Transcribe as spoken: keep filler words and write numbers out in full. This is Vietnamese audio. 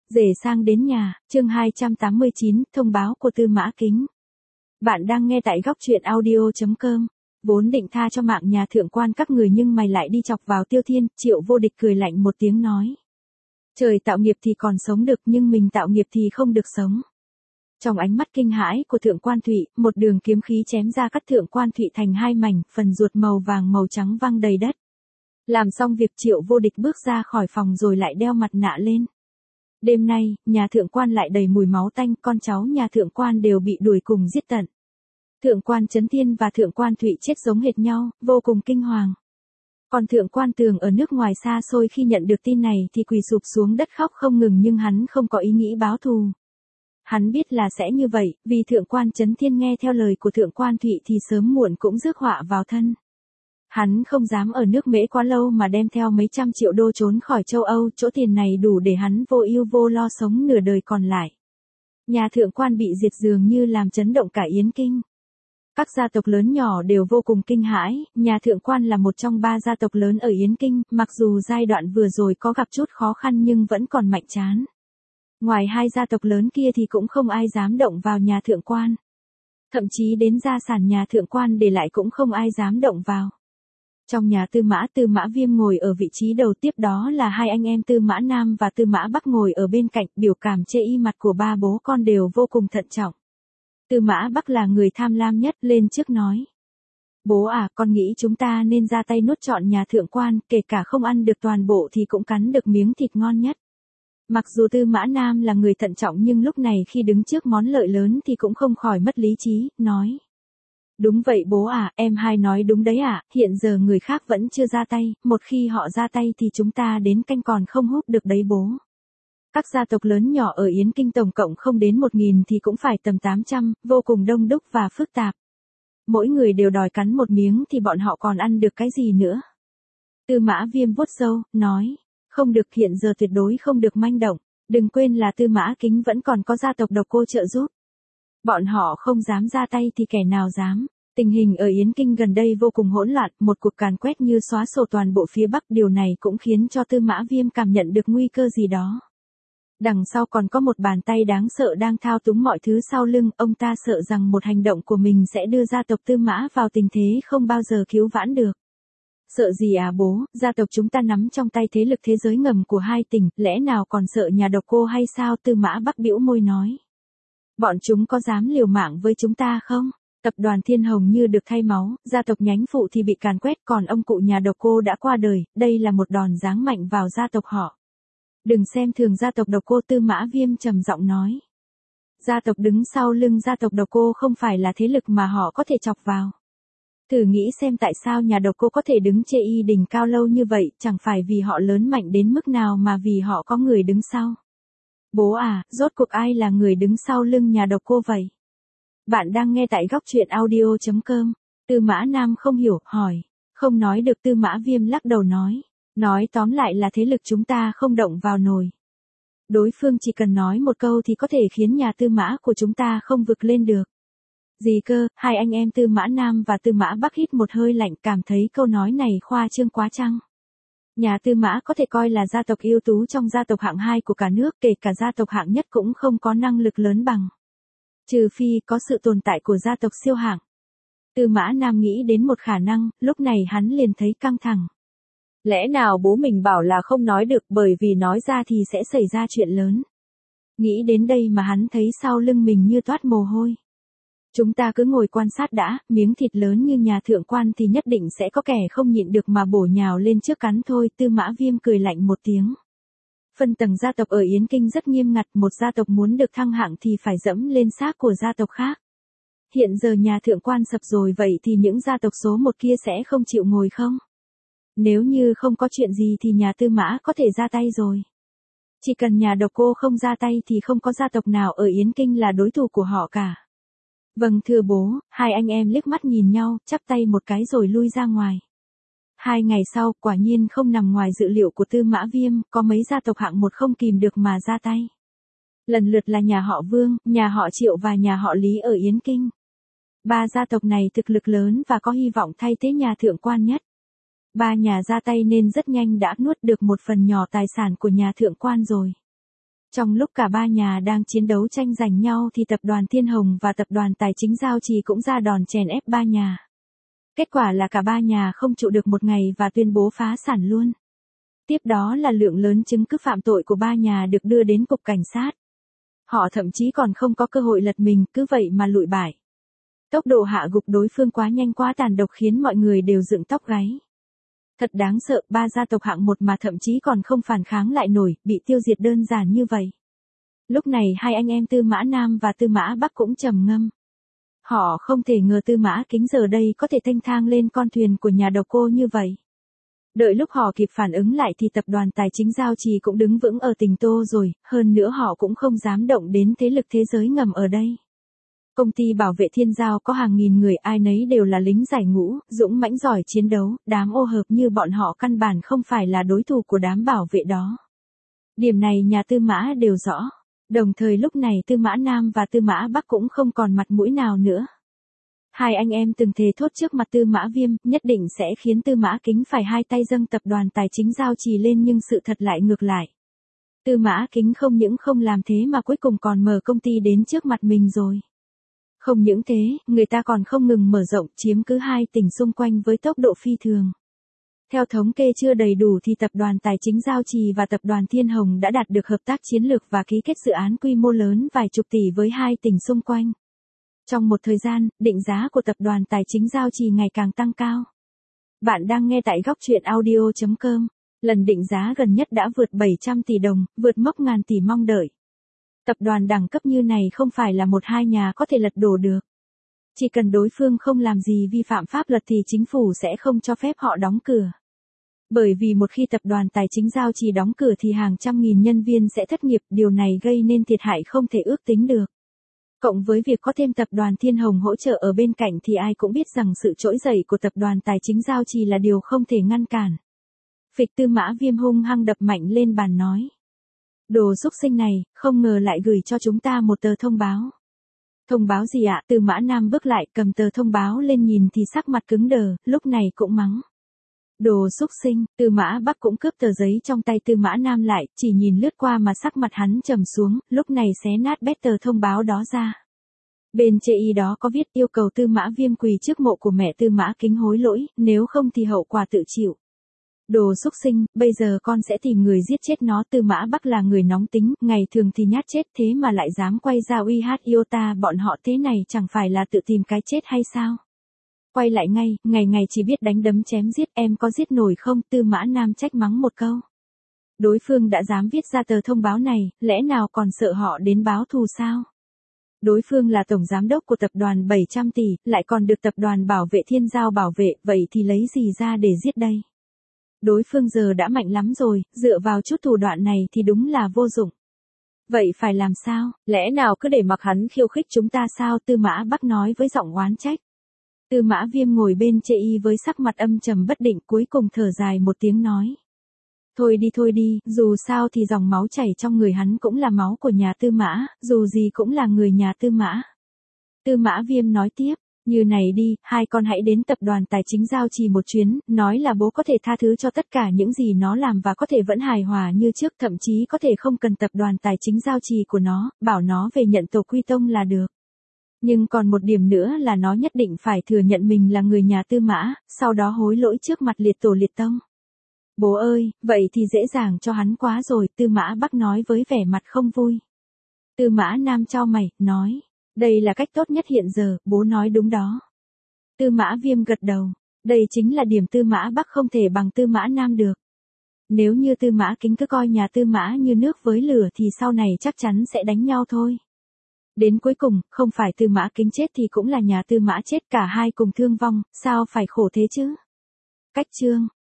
Rể sang đến nhà, chương hai trăm tám mươi chín, thông báo của Tư Mã Kính. Bạn đang nghe tại góc truyện audio chấm com. Vốn định tha cho mạng nhà thượng quan các người nhưng mày lại đi chọc vào Tiêu Thiên, Triệu Vô Địch cười lạnh một tiếng nói. Trời tạo nghiệp thì còn sống được nhưng mình tạo nghiệp thì không được sống. Trong ánh mắt kinh hãi của thượng quan Thụy, một đường kiếm khí chém ra cắt thượng quan Thụy thành hai mảnh, phần ruột màu vàng màu trắng văng đầy đất. Làm xong việc Triệu Vô Địch bước ra khỏi phòng rồi lại đeo mặt nạ lên. Đêm nay, nhà thượng quan lại đầy mùi máu tanh, con cháu nhà thượng quan đều bị đuổi cùng giết tận. Thượng quan Chấn Thiên và thượng quan Thụy chết giống hệt nhau, vô cùng kinh hoàng. Còn thượng quan Tường ở nước ngoài xa xôi khi nhận được tin này thì quỳ sụp xuống đất khóc không ngừng nhưng hắn không có ý nghĩ báo thù. Hắn biết là sẽ như vậy, vì thượng quan Chấn Thiên nghe theo lời của thượng quan Thụy thì sớm muộn cũng rước họa vào thân. Hắn không dám ở nước Mễ quá lâu mà đem theo mấy trăm triệu đô trốn khỏi châu Âu, chỗ tiền này đủ để hắn vô ưu vô lo sống nửa đời còn lại. Nhà thượng quan bị diệt dường như làm chấn động cả Yến Kinh. Các gia tộc lớn nhỏ đều vô cùng kinh hãi, nhà thượng quan là một trong ba gia tộc lớn ở Yến Kinh, mặc dù giai đoạn vừa rồi có gặp chút khó khăn nhưng vẫn còn mạnh trán. Ngoài hai gia tộc lớn kia thì cũng không ai dám động vào nhà thượng quan. Thậm chí đến gia sản nhà thượng quan để lại cũng không ai dám động vào. Trong nhà Tư Mã, Tư Mã Viêm ngồi ở vị trí đầu, tiếp đó là hai anh em Tư Mã Nam và Tư Mã Bắc ngồi ở bên cạnh, biểu cảm chê y mặt của ba bố con đều vô cùng thận trọng. Tư Mã Bắc là người tham lam nhất, lên trước nói. Bố à, con nghĩ chúng ta nên ra tay nuốt trọn nhà thượng quan, kể cả không ăn được toàn bộ thì cũng cắn được miếng thịt ngon nhất. Mặc dù Tư Mã Nam là người thận trọng nhưng lúc này khi đứng trước món lợi lớn thì cũng không khỏi mất lý trí, nói. Đúng vậy bố à, em hai nói đúng đấy à, hiện giờ người khác vẫn chưa ra tay, một khi họ ra tay thì chúng ta đến canh còn không hút được đấy bố. Các gia tộc lớn nhỏ ở Yến Kinh tổng cộng không đến một nghìn thì cũng phải tầm tám trăm, vô cùng đông đúc và phức tạp. Mỗi người đều đòi cắn một miếng thì bọn họ còn ăn được cái gì nữa. Tư Mã Viêm vuốt râu, nói, không được, hiện giờ tuyệt đối không được manh động, đừng quên là Tư Mã Kính vẫn còn có gia tộc Độc Cô trợ giúp. Bọn họ không dám ra tay thì kẻ nào dám. Tình hình ở Yến Kinh gần đây vô cùng hỗn loạn, một cuộc càn quét như xóa sổ toàn bộ phía Bắc, điều này cũng khiến cho Tư Mã Viêm cảm nhận được nguy cơ gì đó. Đằng sau còn có một bàn tay đáng sợ đang thao túng mọi thứ sau lưng, ông ta sợ rằng một hành động của mình sẽ đưa gia tộc Tư Mã vào tình thế không bao giờ cứu vãn được. Sợ gì à bố, gia tộc chúng ta nắm trong tay thế lực thế giới ngầm của hai tỉnh, lẽ nào còn sợ nhà Độc Cô hay sao? Tư Mã Bắc bĩu môi nói. Bọn chúng có dám liều mạng với chúng ta không? Tập đoàn Thiên Hồng như được thay máu, gia tộc nhánh phụ thì bị càn quét, còn ông cụ nhà Độc Cô đã qua đời, đây là một đòn giáng mạnh vào gia tộc họ. Đừng xem thường gia tộc Độc Cô, Tư Mã Viêm trầm giọng nói. Gia tộc đứng sau lưng gia tộc Độc Cô không phải là thế lực mà họ có thể chọc vào. Thử nghĩ xem tại sao nhà Độc Cô có thể đứng trên y đỉnh cao lâu như vậy, chẳng phải vì họ lớn mạnh đến mức nào mà vì họ có người đứng sau. Bố à, rốt cuộc ai là người đứng sau lưng nhà Độc Cô vậy? Bạn đang nghe tại góc truyện audio chấm com. Tư Mã Nam không hiểu, hỏi. Không nói được. Tư Mã Viêm lắc đầu nói. Nói tóm lại là thế lực chúng ta không động vào nổi. Đối phương chỉ cần nói một câu thì có thể khiến nhà Tư Mã của chúng ta không vực lên được. Gì cơ? Hai anh em Tư Mã Nam và Tư Mã Bắc hít một hơi lạnh, cảm thấy câu nói này khoa trương quá chăng. Nhà Tư Mã có thể coi là gia tộc ưu tú trong gia tộc hạng hai của cả nước, kể cả gia tộc hạng nhất cũng không có năng lực lớn bằng. Trừ phi có sự tồn tại của gia tộc siêu hạng. Tư Mã Nam nghĩ đến một khả năng, lúc này hắn liền thấy căng thẳng. Lẽ nào bố mình bảo là không nói được, bởi vì nói ra thì sẽ xảy ra chuyện lớn. Nghĩ đến đây mà hắn thấy sau lưng mình như toát mồ hôi. Chúng ta cứ ngồi quan sát đã, miếng thịt lớn như nhà thượng quan thì nhất định sẽ có kẻ không nhịn được mà bổ nhào lên trước cắn thôi. Tư Mã Viêm cười lạnh một tiếng. Phân tầng gia tộc ở Yến Kinh rất nghiêm ngặt, một gia tộc muốn được thăng hạng thì phải dẫm lên xác của gia tộc khác. Hiện giờ nhà thượng quan sập rồi, vậy thì những gia tộc số một kia sẽ không chịu ngồi không? Nếu như không có chuyện gì thì nhà Tư Mã có thể ra tay rồi. Chỉ cần nhà Độc Cô không ra tay thì không có gia tộc nào ở Yến Kinh là đối thủ của họ cả. Vâng thưa bố, hai anh em liếc mắt nhìn nhau, chắp tay một cái rồi lui ra ngoài. Hai ngày sau, quả nhiên không nằm ngoài dự liệu của Tư Mã Viêm, có mấy gia tộc hạng một không kìm được mà ra tay. Lần lượt là nhà họ Vương, nhà họ Triệu và nhà họ Lý ở Yến Kinh. Ba gia tộc này thực lực lớn và có hy vọng thay thế nhà thượng quan nhất. Ba nhà ra tay nên rất nhanh đã nuốt được một phần nhỏ tài sản của nhà thượng quan rồi. Trong lúc cả ba nhà đang chiến đấu tranh giành nhau thì tập đoàn Thiên Hồng và tập đoàn Tài chính Giao Trì cũng ra đòn chèn ép ba nhà. Kết quả là cả ba nhà không trụ được một ngày và tuyên bố phá sản luôn. Tiếp đó là lượng lớn chứng cứ phạm tội của ba nhà được đưa đến cục cảnh sát. Họ thậm chí còn không có cơ hội lật mình, cứ vậy mà lụi bại. Tốc độ hạ gục đối phương quá nhanh quá tàn độc khiến mọi người đều dựng tóc gáy. Thật đáng sợ, ba gia tộc hạng một mà thậm chí còn không phản kháng lại nổi, bị tiêu diệt đơn giản như vậy. Lúc này hai anh em Tư Mã Nam và Tư Mã Bắc cũng trầm ngâm. Họ không thể ngờ Tư Mã Kính giờ đây có thể thanh thang lên con thuyền của nhà độc cô như vậy. Đợi lúc họ kịp phản ứng lại thì tập đoàn Tài chính Giao Trì cũng đứng vững ở tỉnh Tô rồi, hơn nữa họ cũng không dám động đến thế lực thế giới ngầm ở đây. Công ty bảo vệ Thiên Giao có hàng nghìn người, ai nấy đều là lính giải ngũ, dũng mãnh giỏi chiến đấu, đám ô hợp như bọn họ căn bản không phải là đối thủ của đám bảo vệ đó. Điểm này nhà Tư Mã đều rõ. Đồng thời lúc này Tư Mã Nam và Tư Mã Bắc cũng không còn mặt mũi nào nữa. Hai anh em từng thề thốt trước mặt Tư Mã Viêm, nhất định sẽ khiến Tư Mã Kính phải hai tay dâng tập đoàn Tài chính Giao Trì lên, nhưng sự thật lại ngược lại. Tư Mã Kính không những không làm thế mà cuối cùng còn mở công ty đến trước mặt mình rồi. Không những thế, người ta còn không ngừng mở rộng, chiếm cứ hai tỉnh xung quanh với tốc độ phi thường. Theo thống kê chưa đầy đủ thì tập đoàn Tài chính Giao Trì và tập đoàn Thiên Hồng đã đạt được hợp tác chiến lược và ký kết dự án quy mô lớn vài chục tỷ với hai tỉnh xung quanh. Trong một thời gian, định giá của tập đoàn Tài chính Giao Trì ngày càng tăng cao. Bạn đang nghe tại góc truyện audio chấm com. Lần định giá gần nhất đã vượt bảy trăm tỷ đồng, vượt mốc ngàn tỷ mong đợi. Tập đoàn đẳng cấp như này không phải là một hai nhà có thể lật đổ được. Chỉ cần đối phương không làm gì vi phạm pháp luật thì chính phủ sẽ không cho phép họ đóng cửa. Bởi vì một khi tập đoàn Tài chính Giao Trì đóng cửa thì hàng trăm nghìn nhân viên sẽ thất nghiệp, điều này gây nên thiệt hại không thể ước tính được. Cộng với việc có thêm tập đoàn Thiên Hồng hỗ trợ ở bên cạnh thì ai cũng biết rằng sự trỗi dậy của tập đoàn Tài chính Giao Trì là điều không thể ngăn cản. Phịch Tư Mã Viêm hung hăng đập mạnh lên bàn nói. Đồ xúc sinh này, không ngờ lại gửi cho chúng ta một tờ thông báo. Thông báo gì ạ? Tư Mã Nam bước lại cầm tờ thông báo lên nhìn thì sắc mặt cứng đờ, lúc này cũng mắng. Đồ xúc sinh, Tư Mã Bắc cũng cướp tờ giấy trong tay Tư Mã Nam lại, chỉ nhìn lướt qua mà sắc mặt hắn trầm xuống, lúc này xé nát bét tờ thông báo đó ra. Bên chê y đó có viết yêu cầu Tư Mã Viêm quỳ trước mộ của mẹ Tư Mã Kính hối lỗi, nếu không thì hậu quả tự chịu. Đồ xúc sinh, bây giờ con sẽ tìm người giết chết nó. Tư Mã Bắc là người nóng tính, ngày thường thì nhát chết thế mà lại dám quay ra uy hát Iota bọn họ, thế này chẳng phải là tự tìm cái chết hay sao? Quay lại ngay, ngày ngày chỉ biết đánh đấm chém giết, em có giết nổi không? Tư Mã Nam trách mắng một câu. Đối phương đã dám viết ra tờ thông báo này, lẽ nào còn sợ họ đến báo thù sao? Đối phương là tổng giám đốc của tập đoàn bảy trăm tỷ, lại còn được tập đoàn bảo vệ Thiên Giao bảo vệ, vậy thì lấy gì ra để giết đây? Đối phương giờ đã mạnh lắm rồi, dựa vào chút thủ đoạn này thì đúng là vô dụng. Vậy phải làm sao? Lẽ nào cứ để mặc hắn khiêu khích chúng ta sao? Tư Mã Bắc nói với giọng oán trách. Tư Mã Viêm ngồi bên chê y với sắc mặt âm trầm bất định, cuối cùng thở dài một tiếng nói. Thôi đi thôi đi, dù sao thì dòng máu chảy trong người hắn cũng là máu của nhà Tư Mã, dù gì cũng là người nhà Tư Mã. Tư Mã Viêm nói tiếp, như này đi, hai con hãy đến tập đoàn Tài chính Giao Trì một chuyến, nói là bố có thể tha thứ cho tất cả những gì nó làm và có thể vẫn hài hòa như trước, thậm chí có thể không cần tập đoàn Tài chính Giao Trì của nó, bảo nó về nhận tổ quy tông là được. Nhưng còn một điểm nữa là nó nhất định phải thừa nhận mình là người nhà Tư Mã, sau đó hối lỗi trước mặt liệt tổ liệt tông. Bố ơi, vậy thì dễ dàng cho hắn quá rồi, Tư Mã Bắc nói với vẻ mặt không vui. Tư Mã Nam chau mày, nói, đây là cách tốt nhất hiện giờ, bố nói đúng đó. Tư Mã Viêm gật đầu, đây chính là điểm Tư Mã Bắc không thể bằng Tư Mã Nam được. Nếu như Tư Mã Kính cứ coi nhà Tư Mã như nước với lửa thì sau này chắc chắn sẽ đánh nhau thôi. Đến cuối cùng, không phải Tư Mã Kính chết thì cũng là nhà Tư Mã chết, cả hai cùng thương vong, sao phải khổ thế chứ? Cách chương